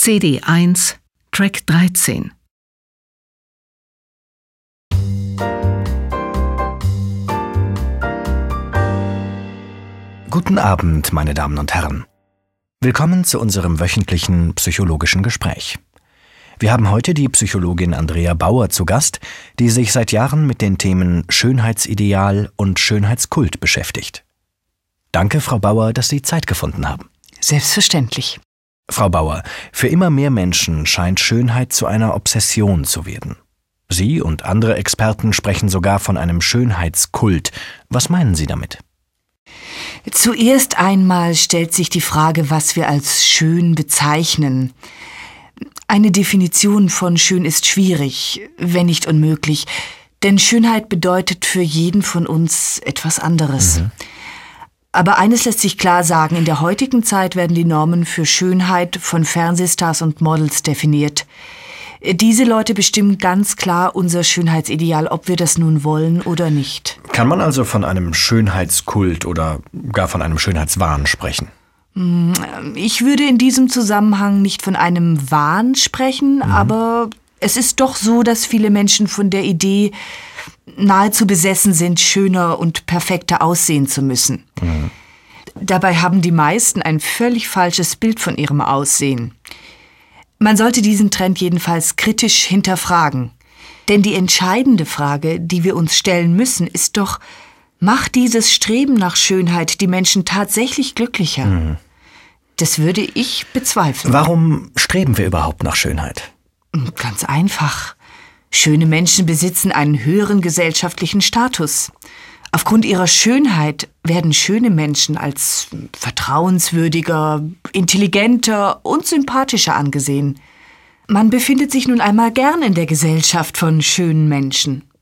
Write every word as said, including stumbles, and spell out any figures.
C D eins, Track dreizehn. Guten Abend, meine Damen und Herren. Willkommen zu unserem wöchentlichen psychologischen Gespräch. Wir haben heute die Psychologin Andrea Bauer zu Gast, die sich seit Jahren mit den Themen Schönheitsideal und Schönheitskult beschäftigt. Danke, Frau Bauer, dass Sie Zeit gefunden haben. Selbstverständlich. Frau Bauer, für immer mehr Menschen scheint Schönheit zu einer Obsession zu werden. Sie und andere Experten sprechen sogar von einem Schönheitskult. Was meinen Sie damit? Zuerst einmal stellt sich die Frage, was wir als schön bezeichnen. Eine Definition von schön ist schwierig, wenn nicht unmöglich, denn Schönheit bedeutet für jeden von uns etwas anderes. Mhm. Aber eines lässt sich klar sagen, in der heutigen Zeit werden die Normen für Schönheit von Fernsehstars und Models definiert. Diese Leute bestimmen ganz klar unser Schönheitsideal, ob wir das nun wollen oder nicht. Kann man also von einem Schönheitskult oder gar von einem Schönheitswahn sprechen? Ich würde in diesem Zusammenhang nicht von einem Wahn sprechen, mhm. aber es ist doch so, dass viele Menschen von der Idee nahezu besessen sind, schöner und perfekter aussehen zu müssen. Mhm. Dabei haben die meisten ein völlig falsches Bild von ihrem Aussehen. Man sollte diesen Trend jedenfalls kritisch hinterfragen. Denn die entscheidende Frage, die wir uns stellen müssen, ist doch, macht dieses Streben nach Schönheit die Menschen tatsächlich glücklicher? Mhm. Das würde ich bezweifeln. Warum streben wir überhaupt nach Schönheit? Ganz einfach. Schöne Menschen besitzen einen höheren gesellschaftlichen Status. Aufgrund ihrer Schönheit werden schöne Menschen als vertrauenswürdiger, intelligenter und sympathischer angesehen. Man befindet sich nun einmal gern in der Gesellschaft von schönen Menschen.